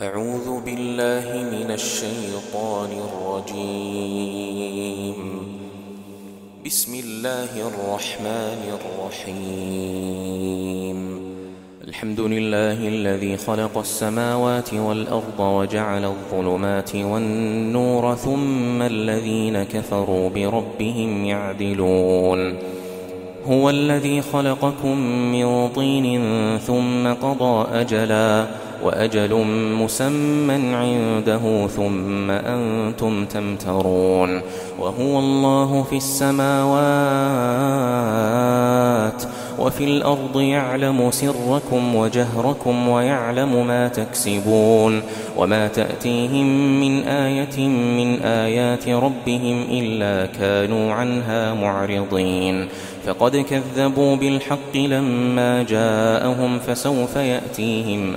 أعوذ بالله من الشيطان الرجيم. بسم الله الرحمن الرحيم. الحمد لله الذي خلق السماوات والأرض وجعل الظلمات والنور ثم الذين كفروا بربهم يعدلون. هو الذي خلقكم من طين ثم قضى أجلا وأجل مسمى عنده ثم أنتم تمترون. وهو الله في السماوات وفي الأرض يعلم سركم وجهركم ويعلم ما تكسبون وما تأتيهم من آية من آيات ربهم إلا كانوا عنها معرضين. فقد كذبوا بالحق لما جاءهم فسوف يأتيهم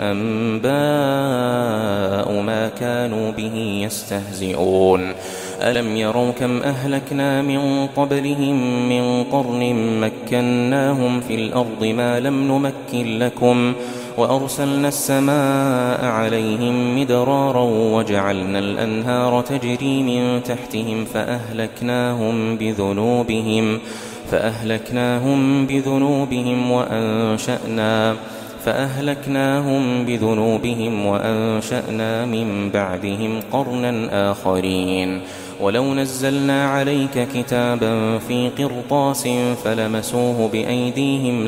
أنباء ما كانوا به يستهزئون. ألم يروا كم أهلكنا من قبلهم من قرن مكناهم في الأرض ما لم نمكن لكم وأرسلنا السماء عليهم مدرارا وجعلنا الأنهار تجري من تحتهم فأهلكناهم بذنوبهم وأنشأنا من بعدهم قرنا آخرين. ولو نزلنا عليك كتابا في قرطاس فلمسوه بأيديهم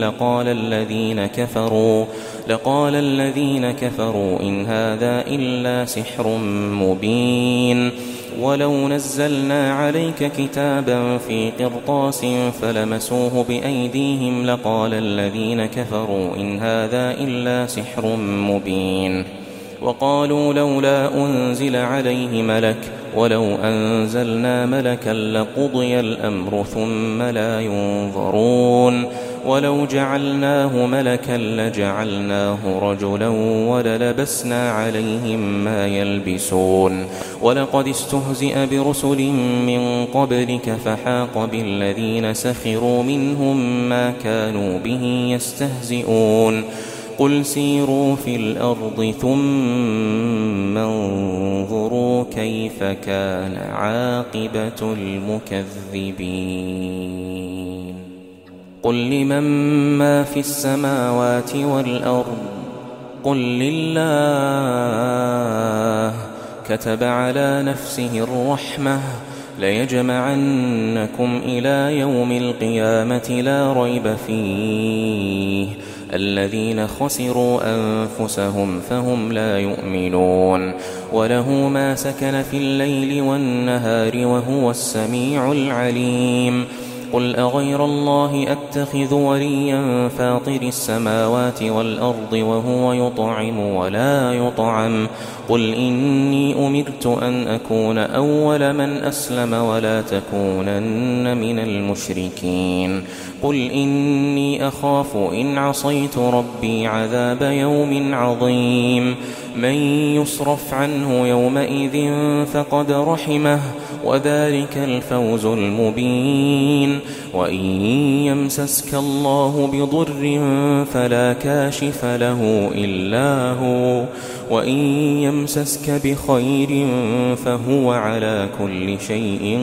لقال الذين كفروا إن هذا إلا سحر مبين. ولو نزلنا عليك كتابا في قرطاس فلمسوه بأيديهم لقال الذين كفروا إن هذا إلا سحر مبين. وقالوا لولا أنزل عليه ملك ولو أنزلنا ملكا لقضي الأمر ثم لا ينظرون. ولو جعلناه ملكا لجعلناه رجلا وللبسنا عليهم ما يلبسون. ولقد استهزئ برسل من قبلك فحاق بالذين سخروا منهم ما كانوا به يستهزئون. قل سيروا في الأرض ثم انظروا كيف كان عاقبة المكذبين. قل لمن ما في السماوات والأرض قل لله كتب على نفسه الرحمة ليجمعنكم إلى يوم القيامة لا ريب فيه الذين خسروا أنفسهم فهم لا يؤمنون. وله ما سكن في الليل والنهار وهو السميع العليم. قل أغير الله أتخذ وليا فاطر السماوات والأرض وهو يطعم ولا يطعم. قل إني أمرت أن أكون أول من أسلم ولا تكونن من المشركين. قل إني أخاف إن عصيت ربي عذاب يوم عظيم. من يصرف عنه يومئذ فقد رحمه وذلك الفوز المبين. وإن يمسسك الله بضر فلا كاشف له إلا هو وإن يمسسك بخير فهو على كل شيء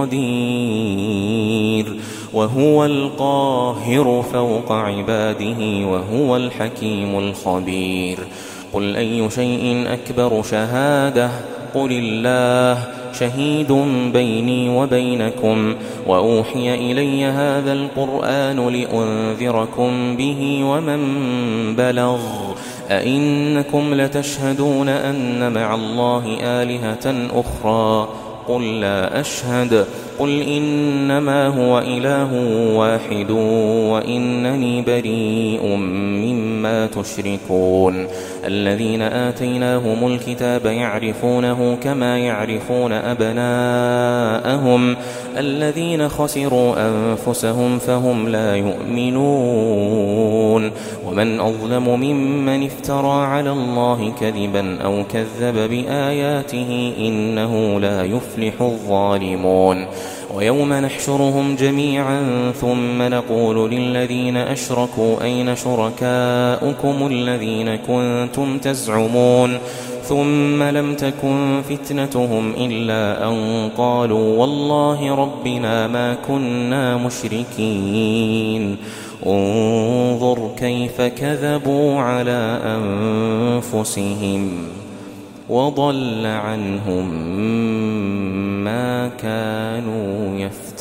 قدير. وهو القاهر فوق عباده وهو الحكيم الخبير. قل أي شيء أكبر شهادة قل الله شهيد بيني وبينكم وأوحي إلي هذا القرآن لأنذركم به ومن بلغ. أئنكم لتشهدون أن مع الله آلهة أخرى قل لا أشهد. قل إنما هو إله واحد وإنني بريء مما تشركون. الذين آتيناهم الكتاب يعرفونه كما يعرفون أبناءهم الذين خسروا أنفسهم فهم لا يؤمنون. ومن أظلم ممن افترى على الله كذبا أو كذب بآياته إنه لا يفلح الظالمون. ويوم نحشرهم جميعا ثم نقول للذين أشركوا أين شركاؤكم الذين كنتم تزعمون ثم لم تكن فتنتهم إلا أن قالوا والله ربنا ما كنا مشركين انظر كيف كذبوا على أنفسهم وضل عنهم ما كانوا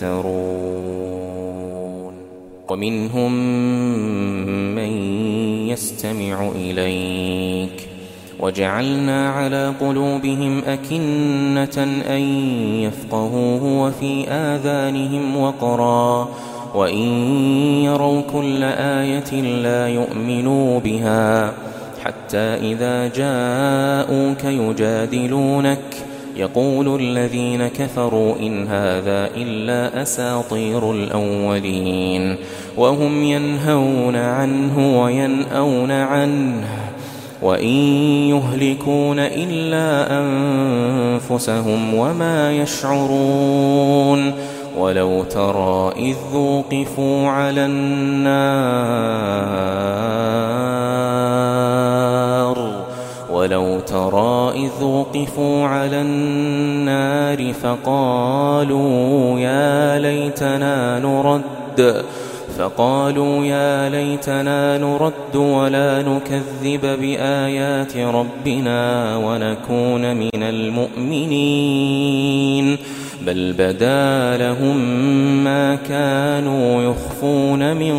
يفترون ومنهم من يستمع إليك وجعلنا على قلوبهم أكنة أن يفقهوه وفي آذانهم وقرا وإن يروا كل آية لا يؤمنوا بها حتى إذا جاءوك يجادلونك يقول الذين كفروا إن هذا إلا أساطير الأولين وهم ينهون عنه وينأون عنه وإن يهلكون إلا أنفسهم وما يشعرون ولو ترى إذ وقفوا على النار فقالوا يا ليتنا نرد ولا نكذب بآيات ربنا ونكون من المؤمنين بل بدا لهم ما كانوا يخفون من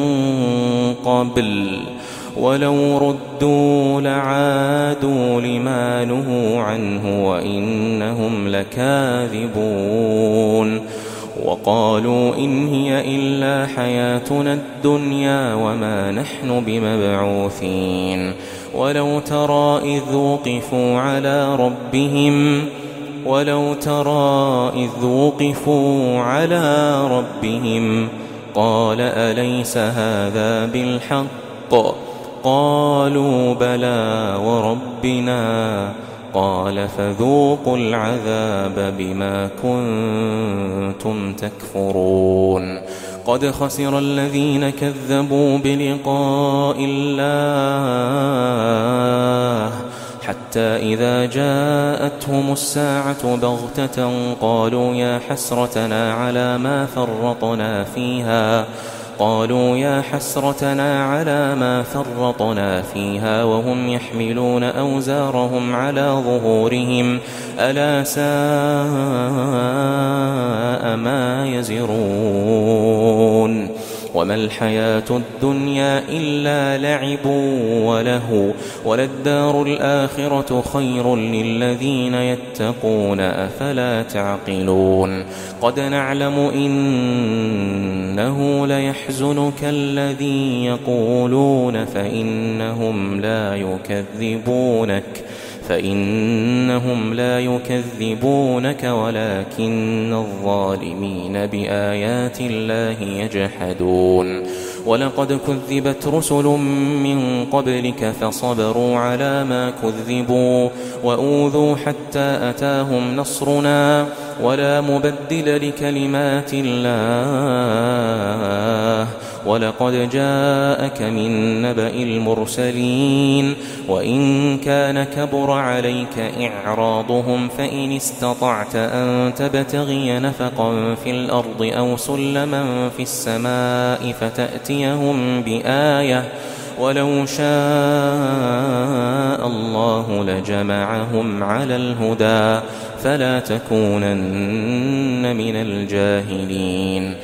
قبل ولو ردوا لعادوا لما نهوا عنه وإنهم لكاذبون وقالوا إن هي إلا حياتنا الدنيا وما نحن بمبعوثين ولو ترى إذ وقفوا على ربهم قال أليس هذا بالحق قالوا بلى وربنا قال فذوقوا العذاب بما كنتم تكفرون قد خسر الذين كذبوا بلقاء الله حتى إذا جاءتهم الساعة بغتة قالوا يا حسرتنا على ما فرطنا فيها وهم يحملون أوزارهم على ظهورهم ألا ساء ما يزرون وما الحياة الدنيا إلا لعب ولهو وللدار الآخرة خير للذين يتقون أفلا تعقلون قد نعلم إنه ليحزنك الذي يقولون فإنهم لا يكذبونك ولكن الظالمين بآيات الله يجحدون ولقد كذبت رسل من قبلك فصبروا على ما كذبوا وأوذوا حتى أتاهم نصرنا ولا مبدل لكلمات الله ولقد جاءك من نبأ المرسلين وإن كان كبر عليك إعراضهم فإن استطعت أن تبتغي نفقا في الأرض أو سلما في السماء فتأتيهم بآية ولو شاء الله لجمعهم على الهدى فلا تكونن من الجاهلين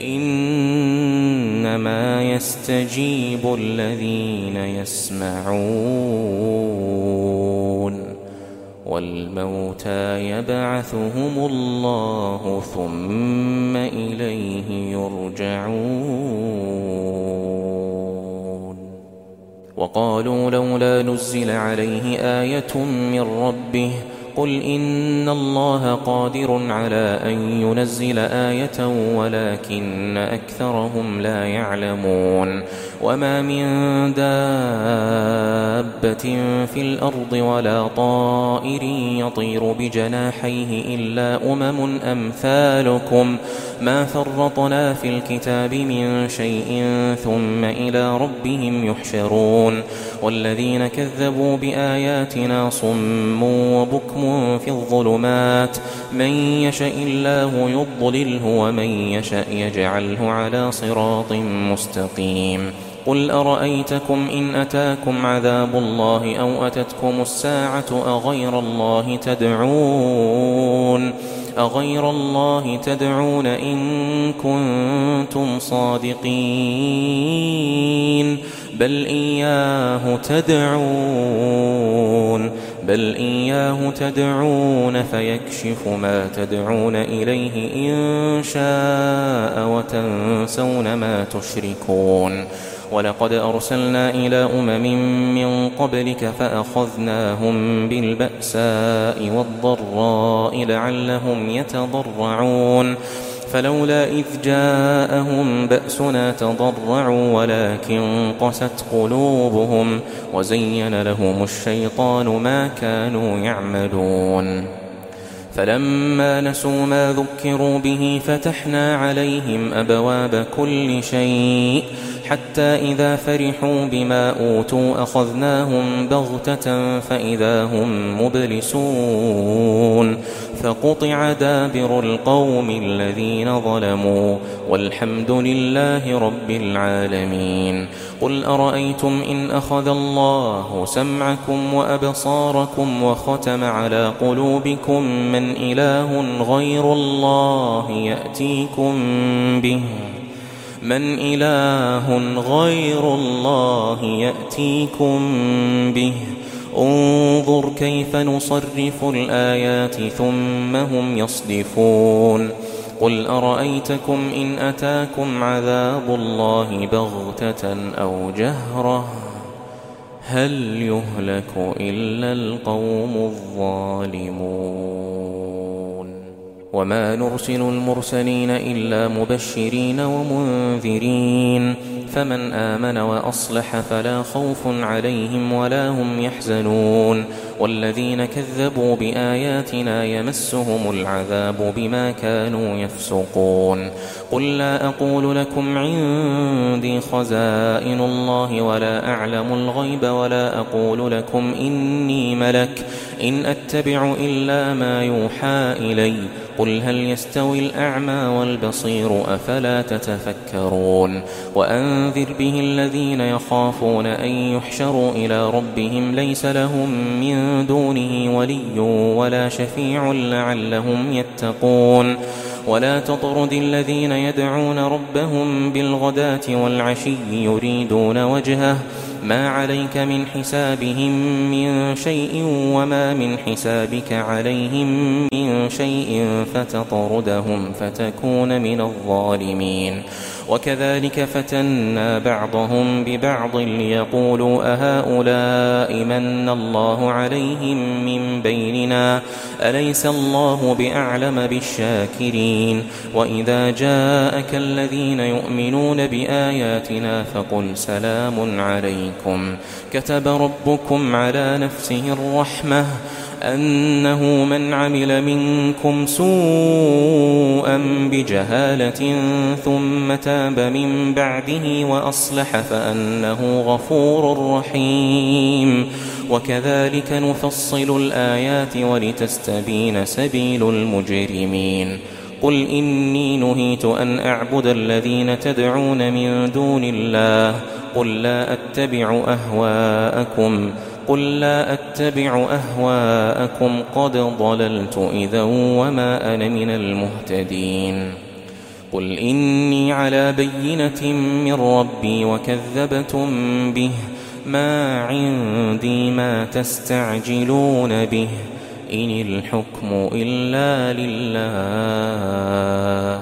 إنما يستجيب الذين يسمعون والموتى يبعثهم الله ثم إليه يرجعون وقالوا لولا نزل عليه آية من ربه قل إن الله قادر على أن ينزل آية ولكن أكثرهم لا يعلمون وما من دابة في الأرض ولا طائر يطير بجناحيه إلا أمم أمثالكم ما فرطنا في الكتاب من شيء ثم إلى ربهم يحشرون والذين كذبوا بآياتنا صم وبكم في الظلمات من يشاء الله يضلله ومن يشاء يجعله على صراط مستقيم قل أرأيتكم إن أتاكم عذاب الله أو أتتكم الساعة أغير الله تدعون إن كنتم صادقين بل إياه تدعون فيكشف ما تدعون إليه إن شاء وتنسون ما تشركون ولقد أرسلنا إلى من قبلك فأخذناهم بالبأساء والضراء لعلهم يتضرعون فلولا إذ جاءهم بأسنا تضرعوا ولكن قست قلوبهم وزين لهم الشيطان ما كانوا يعملون فلما نسوا ما ذكروا به فتحنا عليهم أبواب كل شيء حتى إذا فرحوا بما أوتوا أخذناهم بغتة فإذا هم مبلسون فقطع دابر القوم الذين ظلموا والحمد لله رب العالمين قل أرأيتم إن أخذ الله سمعكم وأبصاركم وختم على قلوبكم من إله غير الله يأتيكم به انظر كيف نصرف الآيات ثم هم يصدفون قل أرأيتكم إن أتاكم عذاب الله بغتة أو جهرة هل يهلك إلا القوم الظالمون وما نرسل المرسلين إلا مبشرين ومنذرين فمن آمن وأصلح فلا خوف عليهم ولا هم يحزنون والذين كذبوا بآياتنا يمسهم العذاب بما كانوا يفسقون قل لا أقول لكم عندي خزائن الله ولا أعلم الغيب ولا أقول لكم إني ملك إن أتبع إلا ما يوحى إلي قل هل يستوي الأعمى والبصير أفلا تتفكرون وأنذر به الذين يخافون أن يحشروا إلى ربهم ليس لهم من دونه ولي ولا شفيع لعلهم يتقون ولا تطرد الذين يدعون ربهم بالغداة والعشي يريدون وجهه ما عليك من حسابهم من شيء وما من حسابك عليهم من شيء فتطردهم فتكون من الظالمين وكذلك فتنا بعضهم ببعض ليقولوا أهؤلاء من الله عليهم من بيننا أليس الله بأعلم بالشاكرين وإذا جاءك الذين يؤمنون بآياتنا فقل سلام عليكم كتب ربكم على نفسه الرحمة أنه من عمل منكم سوءا بجهالة ثم تاب من بعده وأصلح فأنه غفور رحيم وكذلك نفصل الآيات ولتستبين سبيل المجرمين قل إني نهيت أن أعبد الذين تدعون من دون الله قل لا أتبع أهواءكم قد ضللت إذا وما أنا من المهتدين قل إني على بينة من ربي وكذبتم به ما عندي ما تستعجلون به إن الحكم إلا لله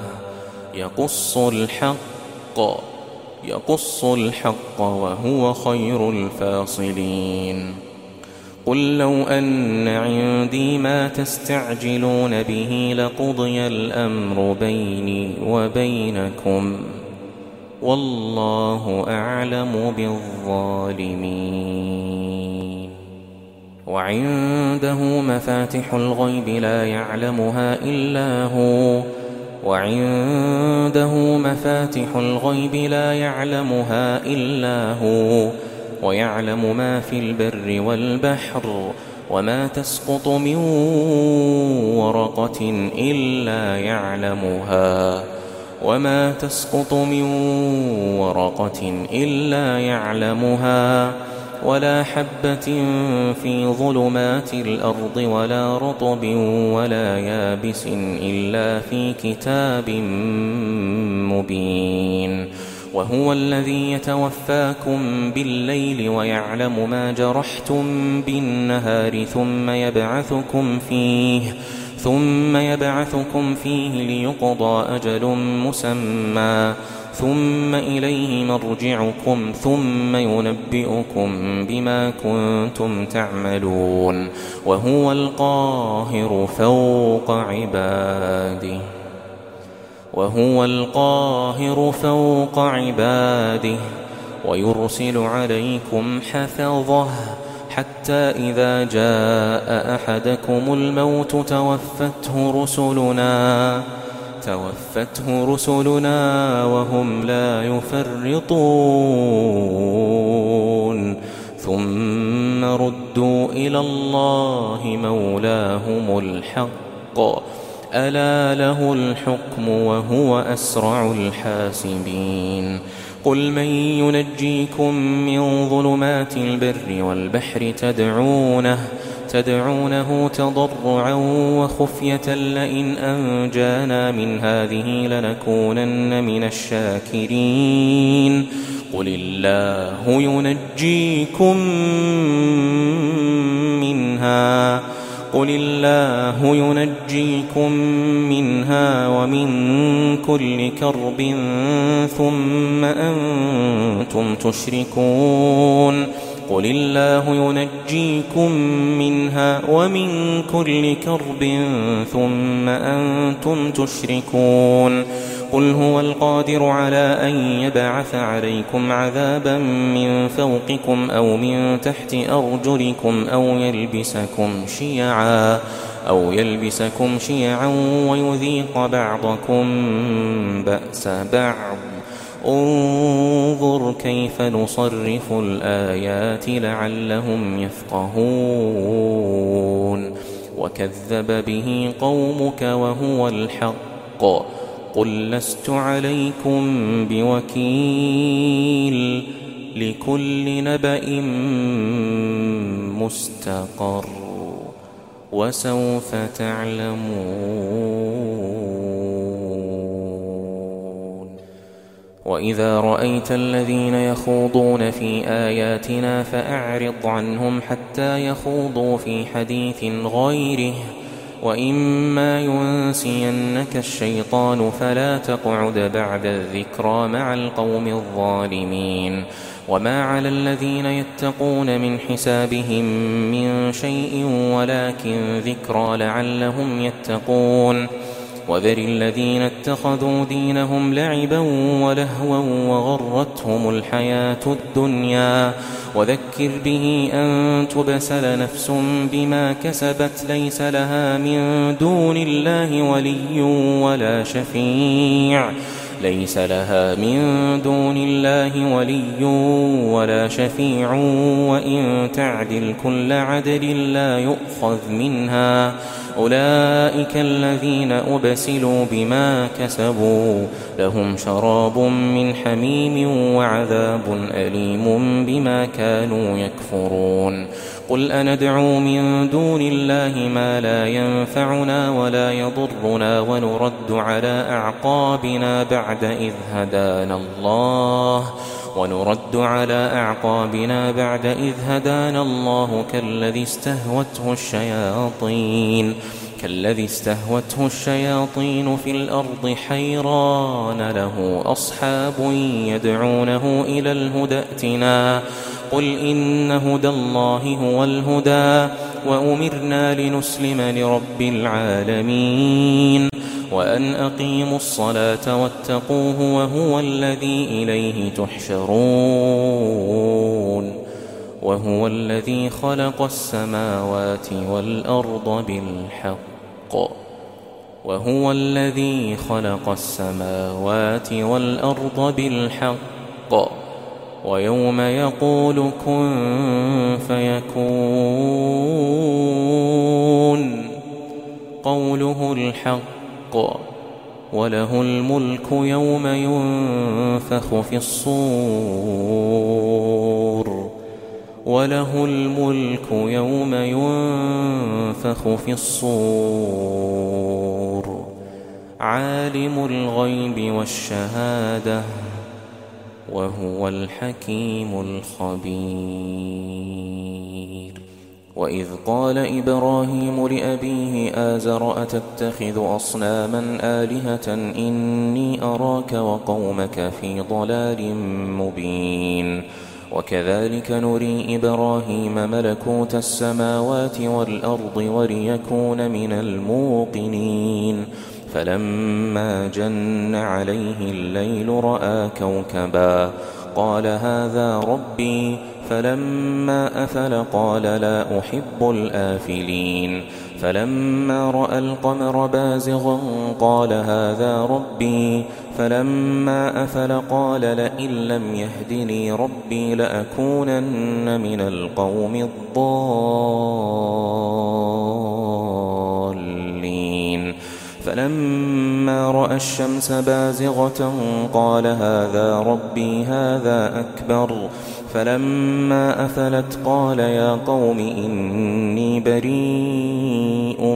يقص الحق وهو خير الفاصلين قل لو أن عندي ما تستعجلون به لقضي الأمر بيني وبينكم والله أعلم بالظالمين. وعنده مفاتح الغيب لا يعلمها إلا هو ويعلم ما في البر والبحر وما تسقط من ورقة إلا يعلمها ولا حبة في ظلمات الأرض ولا رطب ولا يابس إلا في كتاب مبين. وهو الذي يتوفاكم بالليل ويعلم ما جرحتم بالنهار ثم يبعثكم فيه ليقضى أجل مسمى ثم إليه مرجعكم ثم ينبئكم بما كنتم تعملون. وهو القاهر فوق عباده ويرسل عليكم حفظه حتى إذا جاء أحدكم الموت توفته رسلنا وهم لا يفرطون ثم ردوا إلى الله مولاهم الحق ألا له الحكم وهو أسرع الحاسبين. قل من ينجيكم من ظلمات البر والبحر تدعونه تضرعا وخفية لئن أنجانا من هذه لنكونن من الشاكرين. قل الله ينجيكم منها ومن كل كرب ثم أنتم تشركون. قل الله ينجيكم منها ومن كل كرب ثم أنتم تشركون. قل هو القادر على أن يبعث عليكم عذابا من فوقكم أو من تحت أرجلكم أو يلبسكم شيعا ويذيق بعضكم بأس بعض. انظر كيف نصرف الآيات لعلهم يفقهون. وكذب به قومك وهو الحق. قل لست عليكم بوكيل لكل نبأ مستقر وسوف تعلمون. وإذا رأيت الذين يخوضون في آياتنا فأعرض عنهم حتى يخوضوا في حديث غيره وإما ينسينك الشيطان فلا تقعد بعد الذكرى مع القوم الظالمين. وما على الذين يتقون من حسابهم من شيء ولكن ذكرى لعلهم يتقون. وذر الذين اتخذوا دينهم لعبا ولهوا وغرتهم الحياة الدنيا وذكر به أن تبسل نفس بما كسبت ليس لها من دون الله ولي ولا شفيع وإن تعدل كل عدل لا يؤخذ منها. أولئك الذين أبسلوا بما كسبوا لهم شراب من حميم وعذاب أليم بما كانوا يكفرون. قل أندعو من دون الله ما لا ينفعنا ولا يضرنا ونرد على أعقابنا بعد إذ هدانا الله كالذي استهوته الشياطين في الأرض حيران له أصحاب يدعونه إلى الهدى ائتنا قل إن هدى الله هو الهدى وأمرنا لنسلم لرب العالمين وأن أقيموا الصلاة واتقوه وهو الذي إليه تحشرون وهو الذي خلق السماوات والأرض بالحق ويوم يقول كن فيكون قوله الحق وله الملك يوم ينفخ في الصور عالم الغيب والشهادة وهو الحكيم الخبير وإذ قال إبراهيم لأبيه آزر أتتخذ أصناما آلهة إني أراك وقومك في ضلال مبين وكذلك نري إبراهيم ملكوت السماوات والأرض وليكون من الموقنين فلما جن عليه الليل رأى كوكبا قال هذا ربي فلما أفل قال لا أحب الآفلين فلما رأى القمر بازغا قال هذا ربي فلما أفل قال لئن لم يهدني ربي لأكونن من القوم الضالين فلما رأى الشمس بازغة قال هذا ربي هذا أكبر فلما أفلت قال يا قوم إني بريء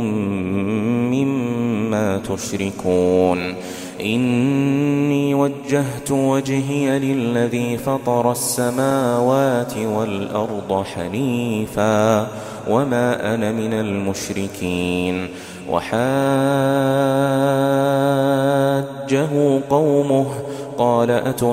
مما تشركون إني وجهت وجهي للذي فطر السماوات والأرض حنيفا وما أنا من المشركين وحاجه قومه قال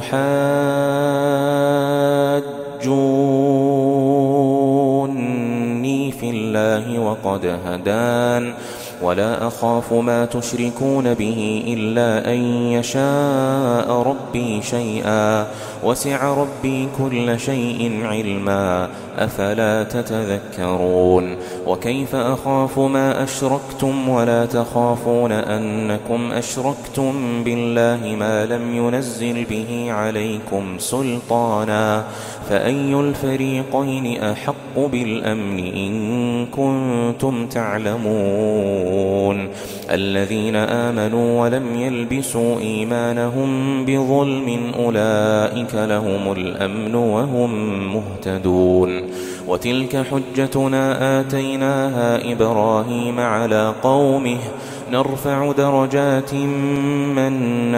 أتحاجوني في الله وقد هدان ولا أخاف ما تشركون به إلا أن يشاء ربي شيئا وسع ربي كل شيء علما أفلا تتذكرون وكيف أخاف ما أشركتم ولا تخافون أنكم أشركتم بالله ما لم ينزل به عليكم سلطانا فأي الفريقين أحق بالأمن إن كنتم تعلمون الذين آمنوا ولم يلبسوا إيمانهم بظلم أولئك لهم الأمن وهم مهتدون وتلك حجتنا آتيناها إبراهيم على قومه نرفع درجات من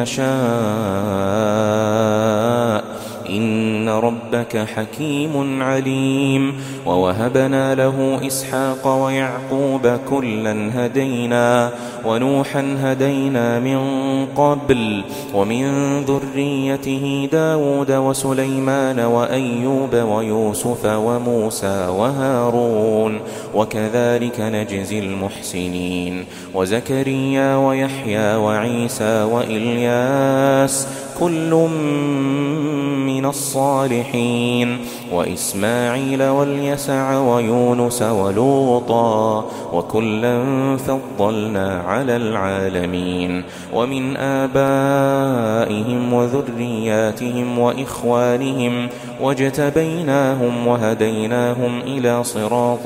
نشاء إن ربك حكيم عليم ووهبنا له إسحاق ويعقوب كلا هدينا ونوحا هدينا من قبل ومن ذريته داود وسليمان وأيوب ويوسف وموسى وهارون وكذلك نجزي المحسنين وزكريا ويحيى وعيسى وإلياس كل من الصالحين وإسماعيل واليسع ويونس ولوطا وكلا فضلنا على العالمين ومن آبائهم وذرياتهم وإخوانهم واجتبيناهم وهديناهم إلى صراط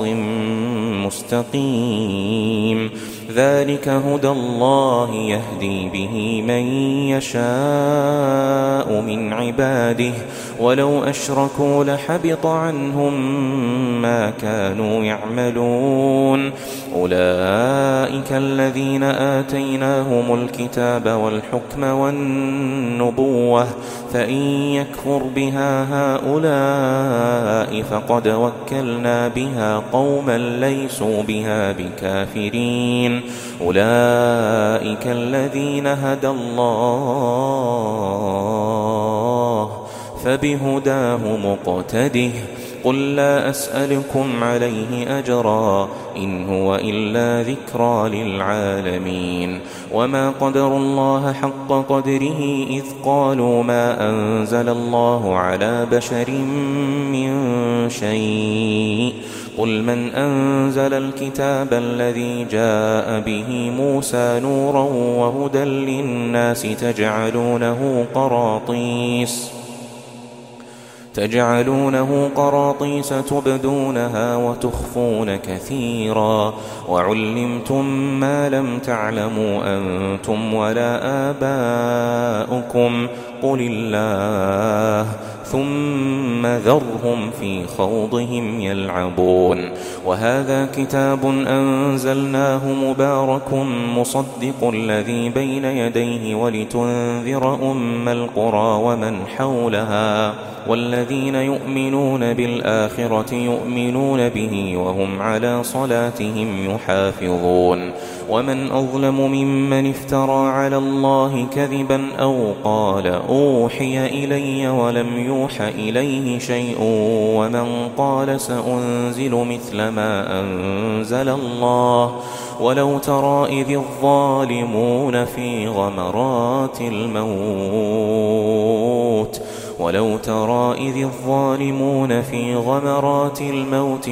مستقيم ذلك هدى الله يهدي به من يشاء من عباده ولو أشركوا لحبط عنهم ما كانوا يعملون أولئك الذين آتيناهم الكتاب والحكم والنبوة فإن يكفر بها هؤلاء فقد وكلنا بها قوما ليسوا بها بكافرين أولئك الذين هدى الله فبهداه مقتده قل لا أسألكم عليه أجرا إن هو إلا ذكرى للعالمين وما قدروا الله حق قدره إذ قالوا ما أنزل الله على بشر من شيء قل من أنزل الكتاب الذي جاء به موسى نورا وهدى للناس تجعلونه قراطيس تبدونها وتخفون كثيرا وعلمتم ما لم تعلموا أنتم ولا آباؤكم قل الله ثم ذرهم في خوضهم يلعبون وهذا كتاب أنزلناه مبارك مصدق الذي بين يديه ولتنذر أم القرى ومن حولها والذين يؤمنون بالآخرة يؤمنون به وهم على صلاتهم يحافظون ومن أظلم ممن افترى على الله كذبا أو قال أوحي إلي ولم يوح إليه شيء ومن قال سأنزل مثل ما أنزل الله ولو ترى إذ الظالمون في غمرات الموت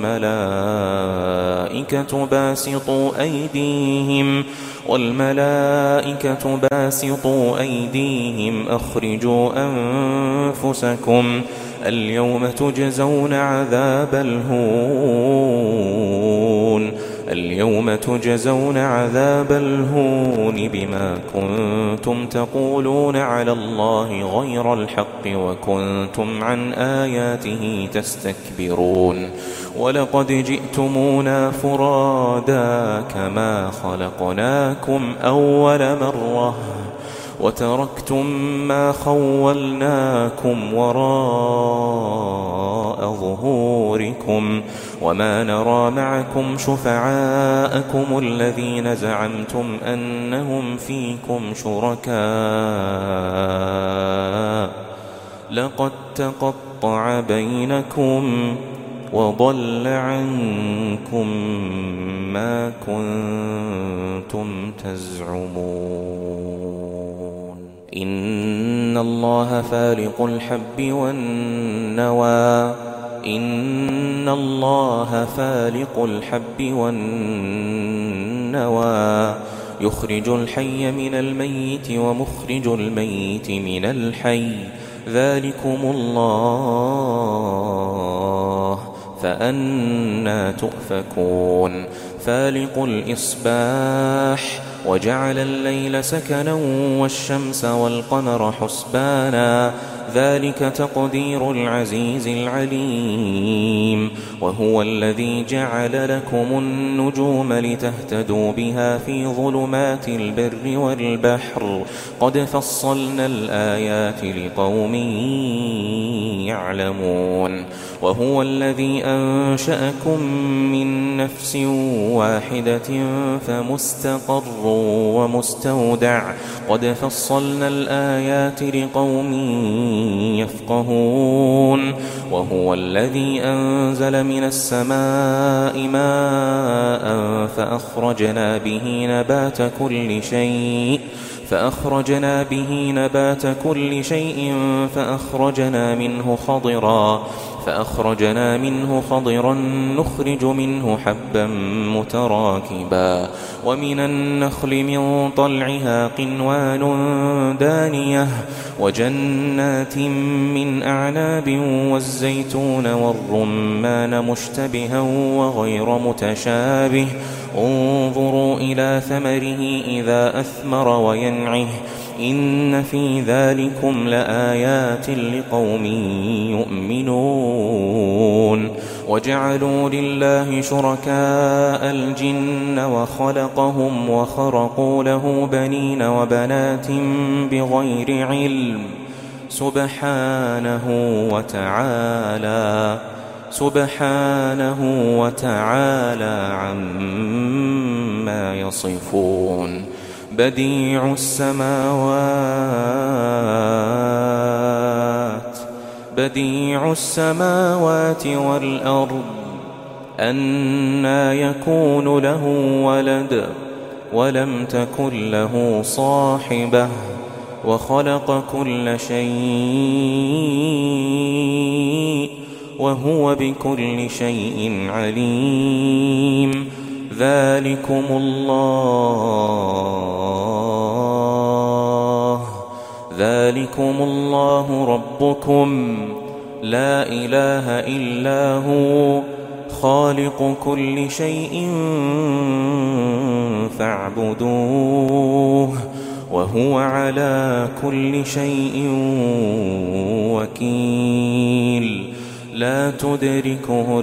والملائكة باسطوا أيديهم أخرجوا أنفسكم اليوم تجزون عذاب الهون بما كنتم تقولون على الله غير الحق وكنتم عن آياته تستكبرون ولقد جئتمونا فرادا كما خلقناكم أول مرة وتركتم ما خولناكم وراء ظهوركم وما نرى معكم شفعاءكم الذين زعمتم أنهم فيكم شركاء لقد تقطع بينكم وضل عنكم ما كنتم تزعمون إن الله فالق الحب والنوى يخرج الحي من الميت ومخرج الميت من الحي ذلكم الله فأنى تؤفكون فالق الإصباح وجعل الليل سكنا والشمس والقمر حسبانا ذلك تقدير العزيز العليم وهو الذي جعل لكم النجوم لتهتدوا بها في ظلمات البر والبحر قد فصلنا الآيات لقوم يعلمون وهو الذي أنشأكم من نفس واحدة فمستقر ومستودع قد فصلنا الآيات لقوم يفقهون وهو الذي أنزل من السماء ماء فأخرجنا به نبات كل شيء فأخرجنا منه خضرا نخرج منه حبا متراكبا ومن النخل من طلعها قنوان دانية وجنات من أعناب والزيتون والرمان مشتبها وغير متشابه انظروا إلى ثمره إذا أثمر وينعه إن في ذلكم لآيات لقوم يؤمنون وجعلوا لله شركاء الجن وخلقهم وخرقوا له بنين وبنات بغير علم سبحانه وتعالى عما يصفون بديع بديع السماوات والأرض أنى يكون له ولد ولم تكن له صاحبة وخلق كل شيء وهو بكل شيء عليم. ذلكم الله ربكم لا إله إلا هو خالق كل شيء فاعبدوه وهو على كل شيء وكيل. لا تدركه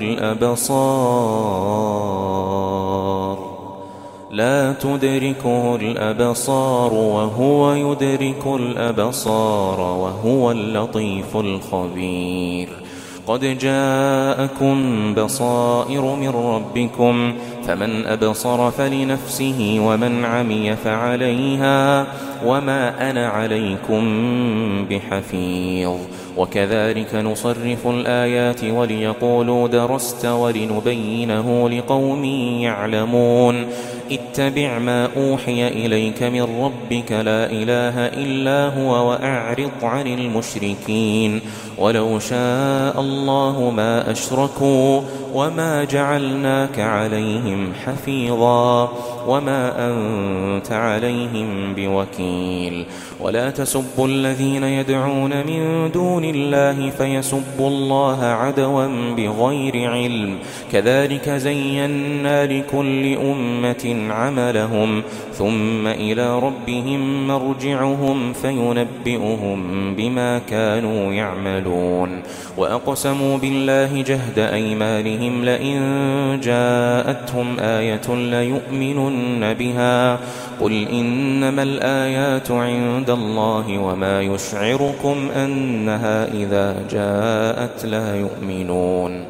الأبصار وهو يدرك الأبصار وهو اللطيف الخبير. قد جاءكم بصائر من ربكم فمن أبصر فلنفسه ومن عمي فعليها وما أنا عليكم بحفيظ. وكذلك نصرف الآيات وليقولوا درست ولنبينه لقوم يعلمون. اتبع ما أوحي إليك من ربك لا إله إلا هو وأعرض عن المشركين. ولو شاء الله ما أشركوا وما جعلناك عليهم حفيظا وما أنت عليهم بوكيل. ولا تسبوا الذين يدعون من دون الله فيسبوا الله عدوا بغير علم. كذلك زينا لكل أمة عملهم ثم إلى ربهم مرجعهم فينبئهم بما كانوا يعملون. وأقسموا بالله جهد أيمانهم لئن جاءتهم آية ليؤمنن بها قل إنما الآيات عند الله وما يشعركم أنها إذا جاءت لا يؤمنون.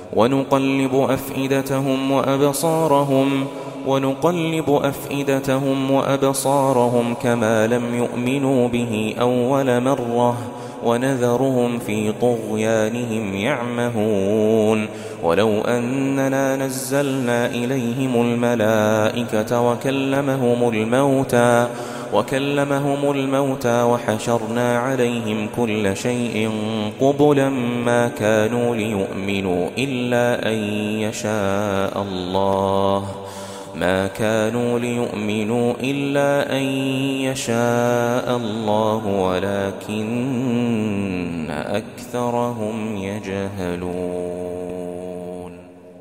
ونقلب أفئدتهم وأبصارهم كما لم يؤمنوا به أول مرة ونذرهم في طغيانهم يعمهون. ولو أننا نزلنا إليهم الملائكة وكلمهم الموتى وحشرنا عليهم كل شيء قبلا ما كانوا ليؤمنوا إلا أن يشاء الله ولكن أكثرهم يجهلون.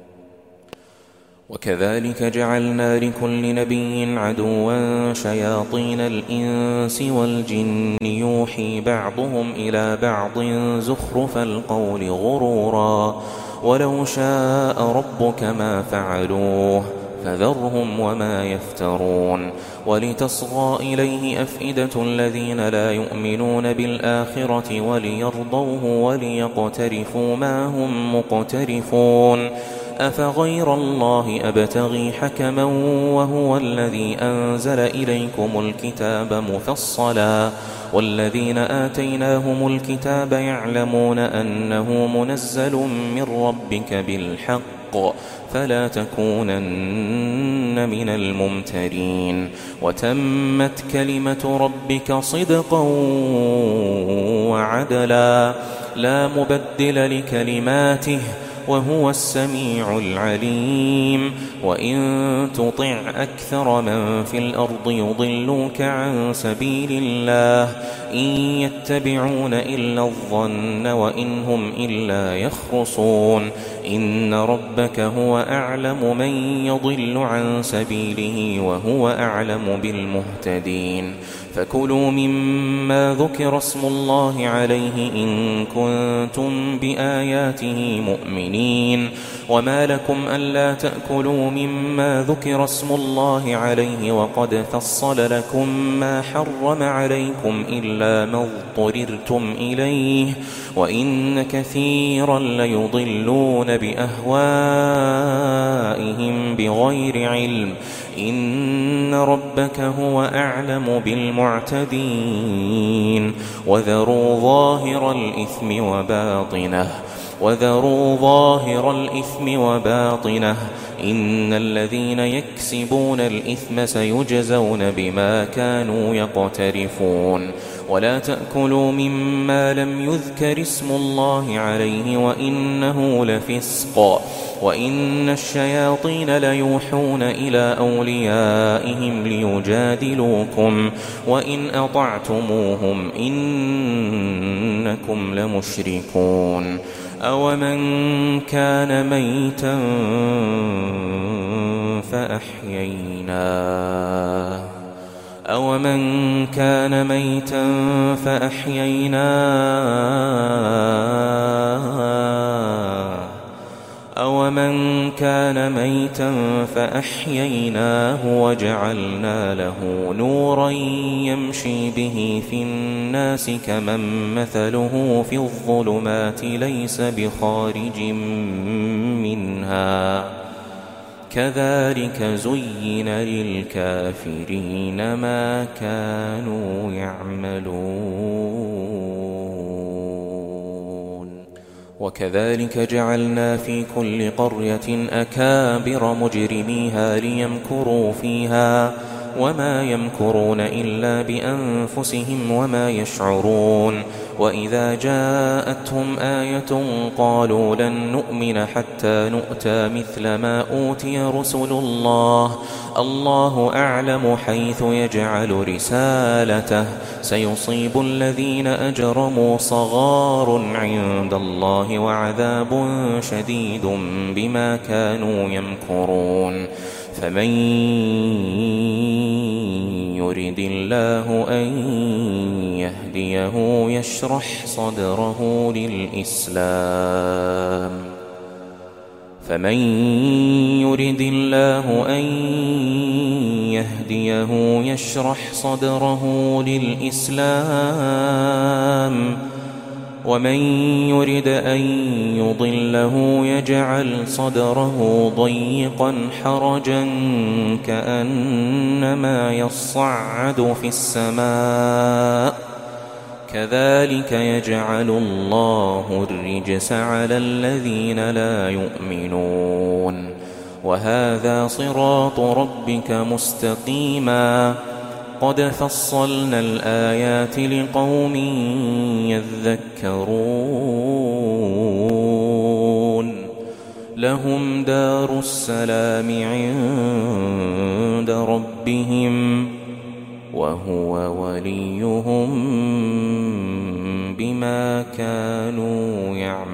وكذلك جعلنا لكل نبي عدوا شياطين الإنس والجن يوحي بعضهم إلى بعض زخرف القول غرورا ولو شاء ربك ما فعلوه فذرهم وما يفترون. ولتصغى إليه أفئدة الذين لا يؤمنون بالآخرة وليرضوه وليقترفوا ما هم مقترفون. أفغير الله أبتغي حكما وهو الذي أنزل إليكم الكتاب مفصلا والذين آتيناهم الكتاب يعلمون أنه منزل من ربك بالحق فلا تكونن من الممترين. وتمت كلمة ربك صدقا وعدلا لا مبدل لكلماته وهو السميع العليم. وإن تطع أكثر من في الأرض يضلوك عن سبيل الله إن يتبعون إلا الظن وإن هم إلا يخرصون. إن ربك هو أعلم من يضل عن سبيله وهو أعلم بالمهتدين. فكلوا مما ذكر اسم الله عليه إن كنتم بآياته مؤمنين. وما لكم ألا تأكلوا مما ذكر اسم الله عليه وقد فصل لكم ما حرم عليكم إلا ما اضطررتم إليه وإن كثيرا ليضلون بأهوائهم بغير علم إن ربك هو أعلم بالمعتدين وذروا ظاهر الإثم وباطنه إن الذين يكسبون الإثم سيجزون بما كانوا يقترفون ولا تأكلوا مما لم يذكر اسم الله عليه وإنه لفسق وإن الشياطين ليوحون إلى أوليائهم ليجادلوكم وإن أطعتموهم إنكم لمشركون أومن كان ميتا فأحييناه وجعلنا له نورا يمشي به في الناس كمن مثله في الظلمات ليس بخارج منها كذلك زين للكافرين ما كانوا يعملون وكذلك جعلنا في كل قرية أكابر مجرميها ليمكروا فيها وما يمكرون إلا بأنفسهم وما يشعرون وإذا جاءتهم آية قالوا لن نؤمن حتى نؤتى مثل ما أوتي رسل الله أعلم حيث يجعل رسالته سيصيب الذين أجرموا صغار عند الله وعذاب شديد بما كانوا يمكرون فمن يرد الله أن يهديه يشرح صدره للإسلام ومن يرد أن يضله يجعل صدره ضيقا حرجا كأنما يصعد في السماء كذلك يجعل الله الرجس على الذين لا يؤمنون وهذا صراط ربك مستقيما قد فصلنا الآيات لقوم يذكرون لهم دار السلام عند ربهم وهو وليهم بما كانوا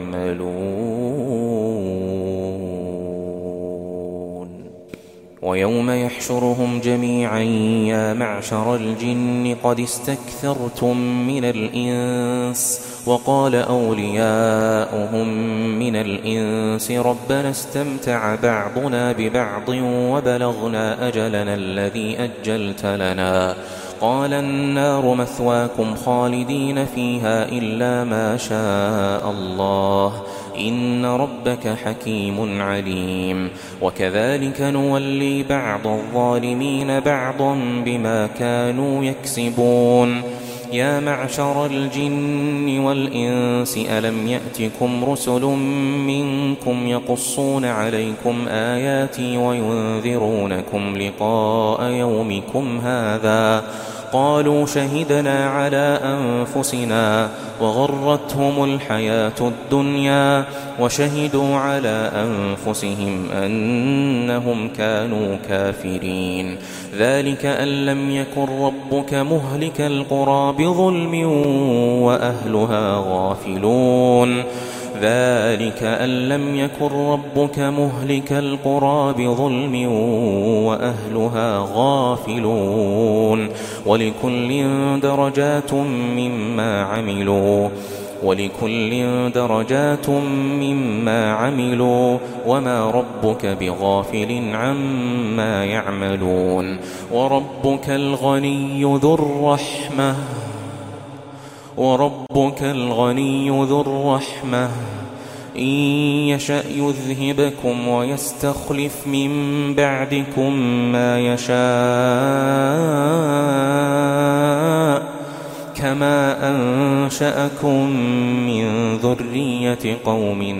يعملون ويوم يحشرهم جميعا يا معشر الجن قد استكثرتم من الإنس وقال أولياؤهم من الإنس ربنا استمتع بعضنا ببعض وبلغنا أجلنا الذي أجلت لنا قال النار مثواكم خالدين فيها إلا ما شاء الله إن ربك حكيم عليم وكذلك نولي بعض الظالمين بعضا بما كانوا يكسبون يا معشر الجن والإنس ألم يأتكم رسل منكم يقصون عليكم آياتي وينذرونكم لقاء يومكم هذا قالوا شهدنا على أنفسنا وغرتهم الحياة الدنيا وشهدوا على أنفسهم أنهم كانوا كافرين ذلك أن لم يكن ربك مهلك القرى بظلم وأهلها غافلون ذلك أن لم يكن ربك مهلك القرى بظلم وأهلها غافلون ولكل درجات مما عملوا وما ربك بغافل عما يعملون وربك الغني ذو الرحمة إن يشأ يذهبكم ويستخلف من بعدكم ما يشاء كما أنشأكم من ذرية قوم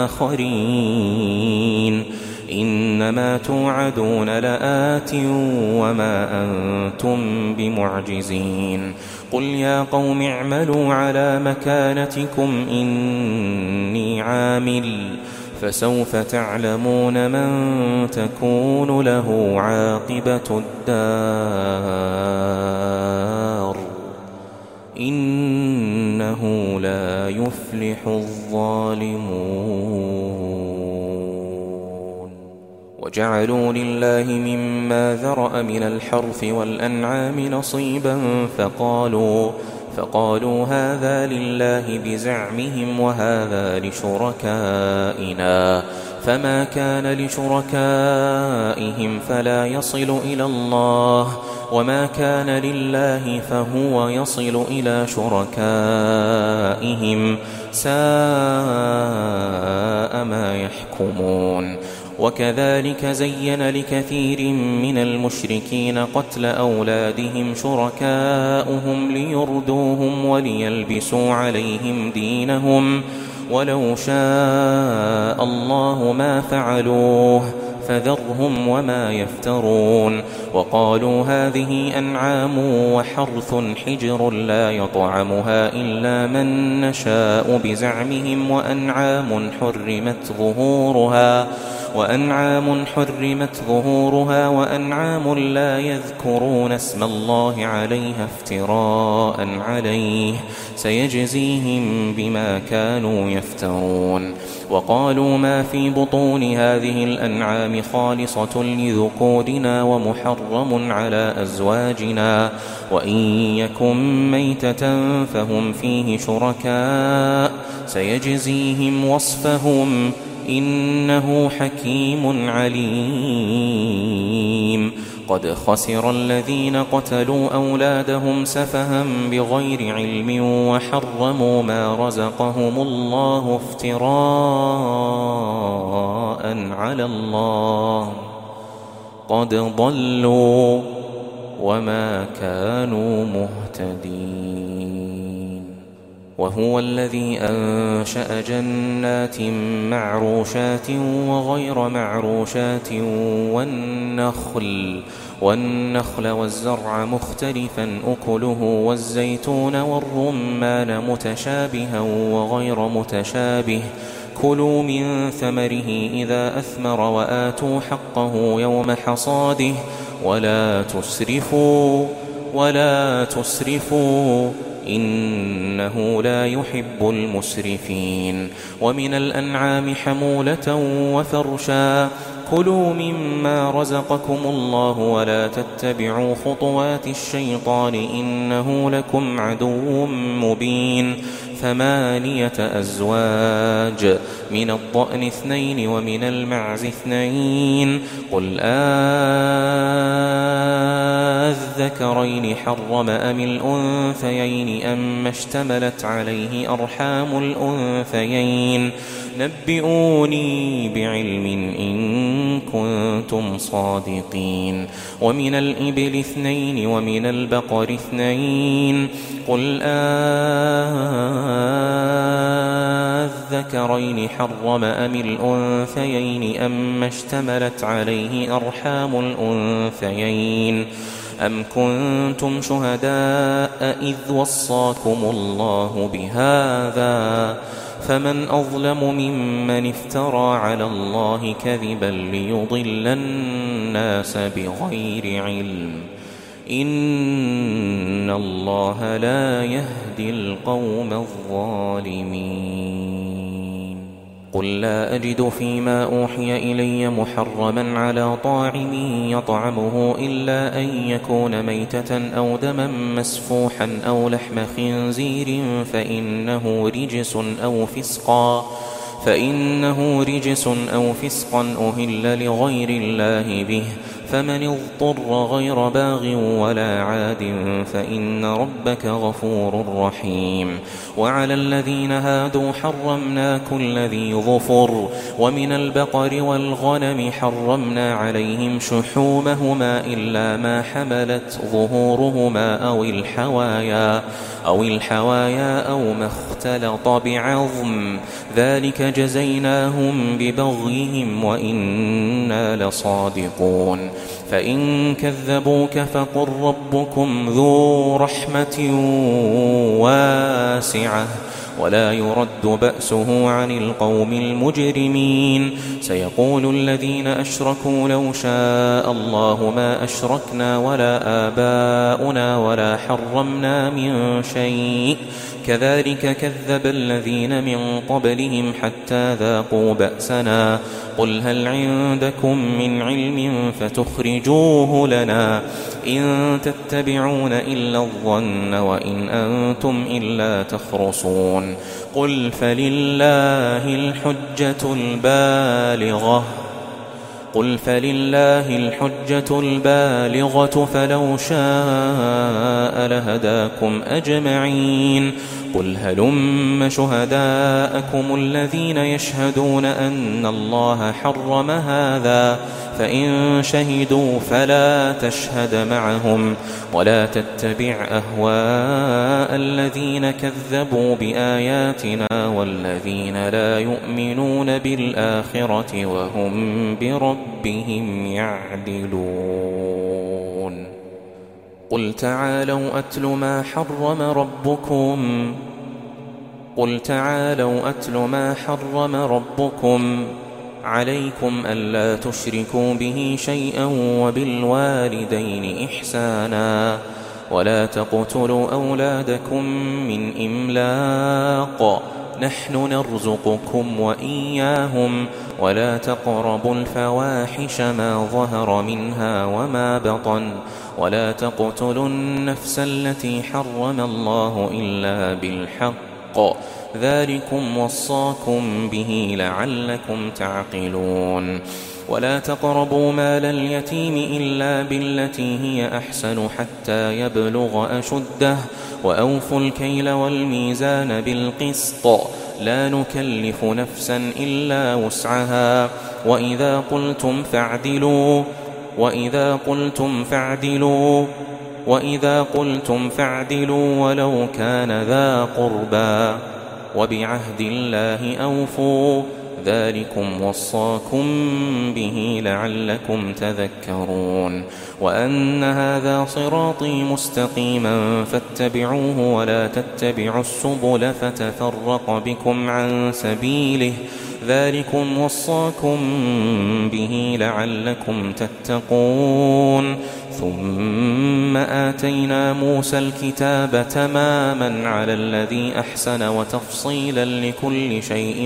آخرين إنما توعدون لآت وما أنتم بمعجزين قل يا قوم اعملوا على مكانتكم إني عامل فسوف تعلمون من تكون له عاقبة الدار إنه لا يفلح الظالمون وجعلوا لله مما ذرأ من الحرث والأنعام نصيبا فقالوا هذا لله بزعمهم وهذا لشركائنا فما كان لشركائهم فلا يصل إلى الله وما كان لله فهو يصل إلى شركائهم ساء ما يحكمون وكذلك زين لكثير من المشركين قتل أولادهم شركاؤهم ليردوهم وليلبسوا عليهم دينهم ولو شاء الله ما فعلوه فذرهم وما يفترون وقالوا هذه أنعام وحرث حجر لا يطعمها إلا من نشاء بزعمهم وأنعام حرمت ظهورها وأنعام لا يذكرون اسم الله عليها افتراء عليه سيجزيهم بما كانوا يفترون وقالوا ما في بطون هذه الأنعام خالصة لذكورنا ومحرم على أزواجنا وإن يكن ميتة فهم فيه شركاء سيجزيهم وصفهم إنه حكيم عليم قد خسر الذين قتلوا أولادهم سفها بغير علم وحرموا ما رزقهم الله افتراء على الله قد ضلوا وما كانوا مهتدين وهو الذي أنشأ جنات معروشات وغير معروشات والنخل والزرع مختلفا أكله والزيتون والرمان متشابها وغير متشابه كلوا من ثمره إذا أثمر وآتوا حقه يوم حصاده ولا تسرفوا إنه لا يحب المسرفين ومن الأنعام حمولة وفرشا كلوا مما رزقكم الله ولا تتبعوا خطوات الشيطان إنه لكم عدو مبين 8 أزواج من الضأن 2 ومن المعز 2 قل الذكرين حرم أم الأنثيين أم اشتملت عليه أرحام الأنثيين نبئوني بعلم إن كنتم صادقين ومن الإبل 2 ومن البقر 2 قل الذكرين حرم أم الأنثيين أم اشتملت عليه أرحام الأنثيين أم كنتم شهداء إذ وصاكم الله بهذا فمن أظلم ممن افترى على الله كذبا ليضل الناس بغير علم إن الله لا يهدي القوم الظالمين قل لا أجد فيما أوحي إلي محرما على طاعم يطعمه إلا أن يكون ميتة أو دما مسفوحا أو لحم خنزير فإنه رجس أو فسقا أهل لغير الله به فمن اضطر غير باغ ولا عاد فإن ربك غفور رحيم. وعلى الذين هادوا حرمنا كل ذي ظفر، ومن البقر والغنم حرمنا عليهم شحومهما إلا ما حملت ظهورهما أو الحوايا أو ما اختلط بعظم، ذلك جزيناهم ببغيهم وإنا لصادقون. فإن كذبوك فقل ربكم ذو رحمة واسعة ولا يرد بأسه عن القوم المجرمين. سيقول الذين أشركوا لو شاء الله ما أشركنا ولا آباؤنا ولا حرمنا من شيء كذلك كذب الذين من قبلهم حتى ذاقوا بأسنا. قل هل عندكم من علم فتخرجوه لنا إن تتبعون إلا الظن وإن أنتم إلا تخرصون. قل فلله الحجة البالغة فلو شاء لهداكم أجمعين. قل هلم شهداءكم الذين يشهدون أن الله حرم هذا فإن شهدوا فلا تشهد معهم ولا تتبع أهواء الذين كذبوا بآياتنا والذين لا يؤمنون بالآخرة وهم بربهم يعدلون. قل تعالوا أتل ما حرم ربكم عليكم ألا تشركوا به شيئا وبالوالدين إحسانا ولا تقتلوا أولادكم من إملاق نحن نرزقكم وإياهم ولا تقربوا الفواحش ما ظهر منها وما بطن ولا تقتلوا النفس التي حرم الله إلا بالحق ذلكم وصاكم به لعلكم تعقلون. ولا تقربوا مال اليتيم إلا بالتي هي أحسن حتى يبلغ أشده وأوفوا الكيل والميزان بالقسط لا نكلف نفسا إلا وسعها وإذا قلتم فاعدلوا ولو كان ذا قربى وبعهد الله أوفوا ذلكم وصاكم به لعلكم تذكرون. وأن هذا صراطي مستقيما فاتبعوه ولا تتبعوا السبل فتفرق بكم عن سبيله ذلكم وصاكم به لعلكم تتقون. ثم آتينا موسى الكتاب تماما على الذي أحسن وتفصيلا لكل شيء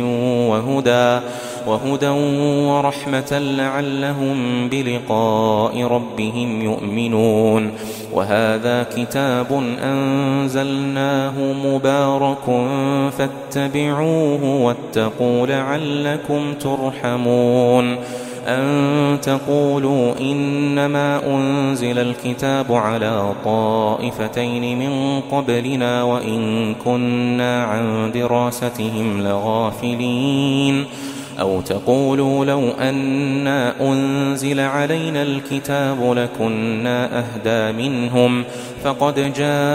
وهدى ورحمة لعلهم بلقاء ربهم يؤمنون. وهذا كتاب أنزلناه مبارك فاتبعوه واتقوا لعلكم ترحمون. أن تقولوا إنما أنزل الكتاب على طائفتين من قبلنا وإن كنا عن دراستهم لغافلين أو تقولوا لو أنا أنزل علينا الكتاب لكنا أهدى منهم فقد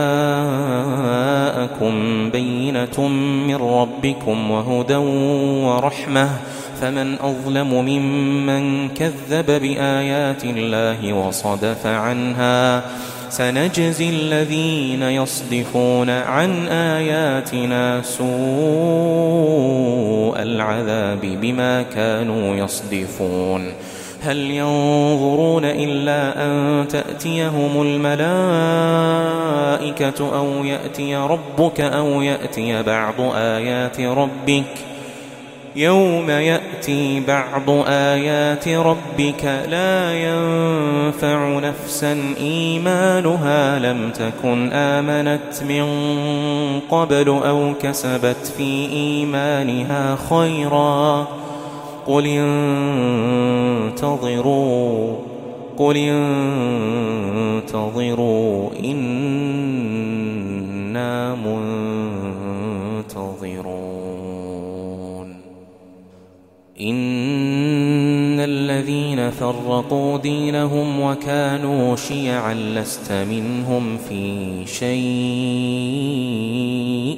جاءكم بينة من ربكم وهدى ورحمة فمن أظلم ممن كذب بآيات الله وصدف عنها. سنجزي الذين يصدفون عن آياتنا سوء العذاب بما كانوا يصدفون. هل ينظرون إلا أن تأتيهم الملائكة أو يأتي ربك أو يأتي بعض آيات ربك يوم يأتي بعض آيات ربك لا ينفع نفسا إيمانها لم تكن آمنت من قبل أو كسبت في إيمانها خيرا قل انتظروا قل انتظروا إنا منتظرون إن الذين فرقوا دينهم وكانوا شيعا لست منهم في شيء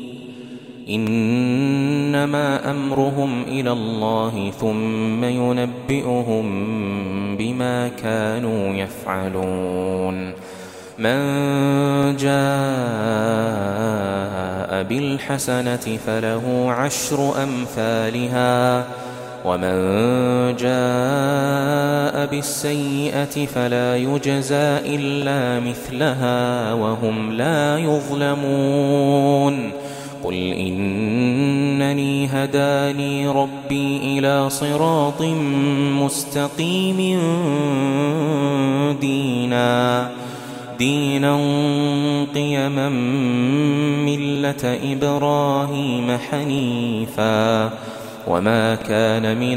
إنما أمرهم إلى الله ثم ينبئهم بما كانوا يفعلون من جاء بالحسنة فله 10 أمثالها ومن جاء بالسيئة فلا يجزى إلا مثلها وهم لا يظلمون قل إنني هداني ربي إلى صراط مستقيم دينا قيما ملة إبراهيم حنيفا وما كان من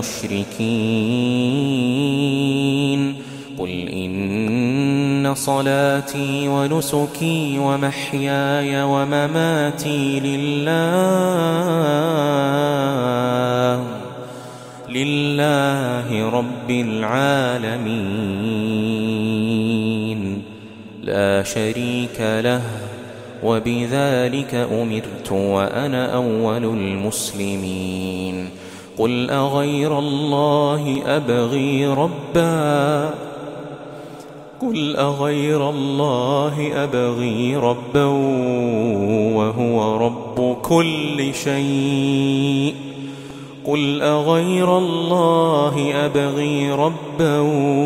المشركين قل إن صلاتي ونسكي ومحياي ومماتي لله رب العالمين لا شريك له وبذلك أمرت وأنا أول المسلمين قل أغير الله أبغي ربا وهو رب كل شيء قل أغير الله أبغي ربا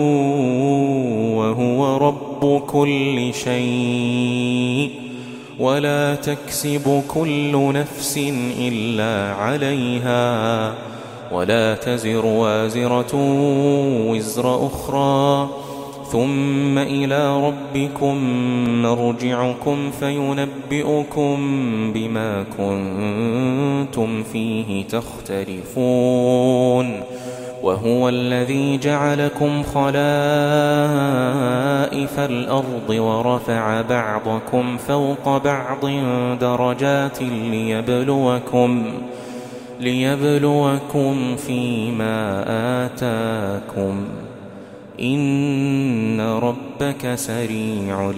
وهو رب كل شيء ولا تكسب كل نفس إلا عليها ولا تزر وازرة وزر أخرى ثم إلى ربكم مرجعكم فينبئكم بما كنتم فيه تختلفون وهو الذي جعلكم خلائف الأرض ورفع بعضكم فوق بعض درجات ليبلوكم فيما آتاكم إن ربك سريع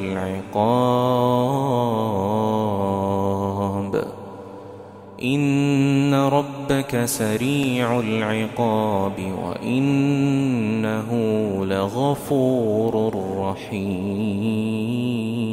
العقاب وإنه لغفور رحيم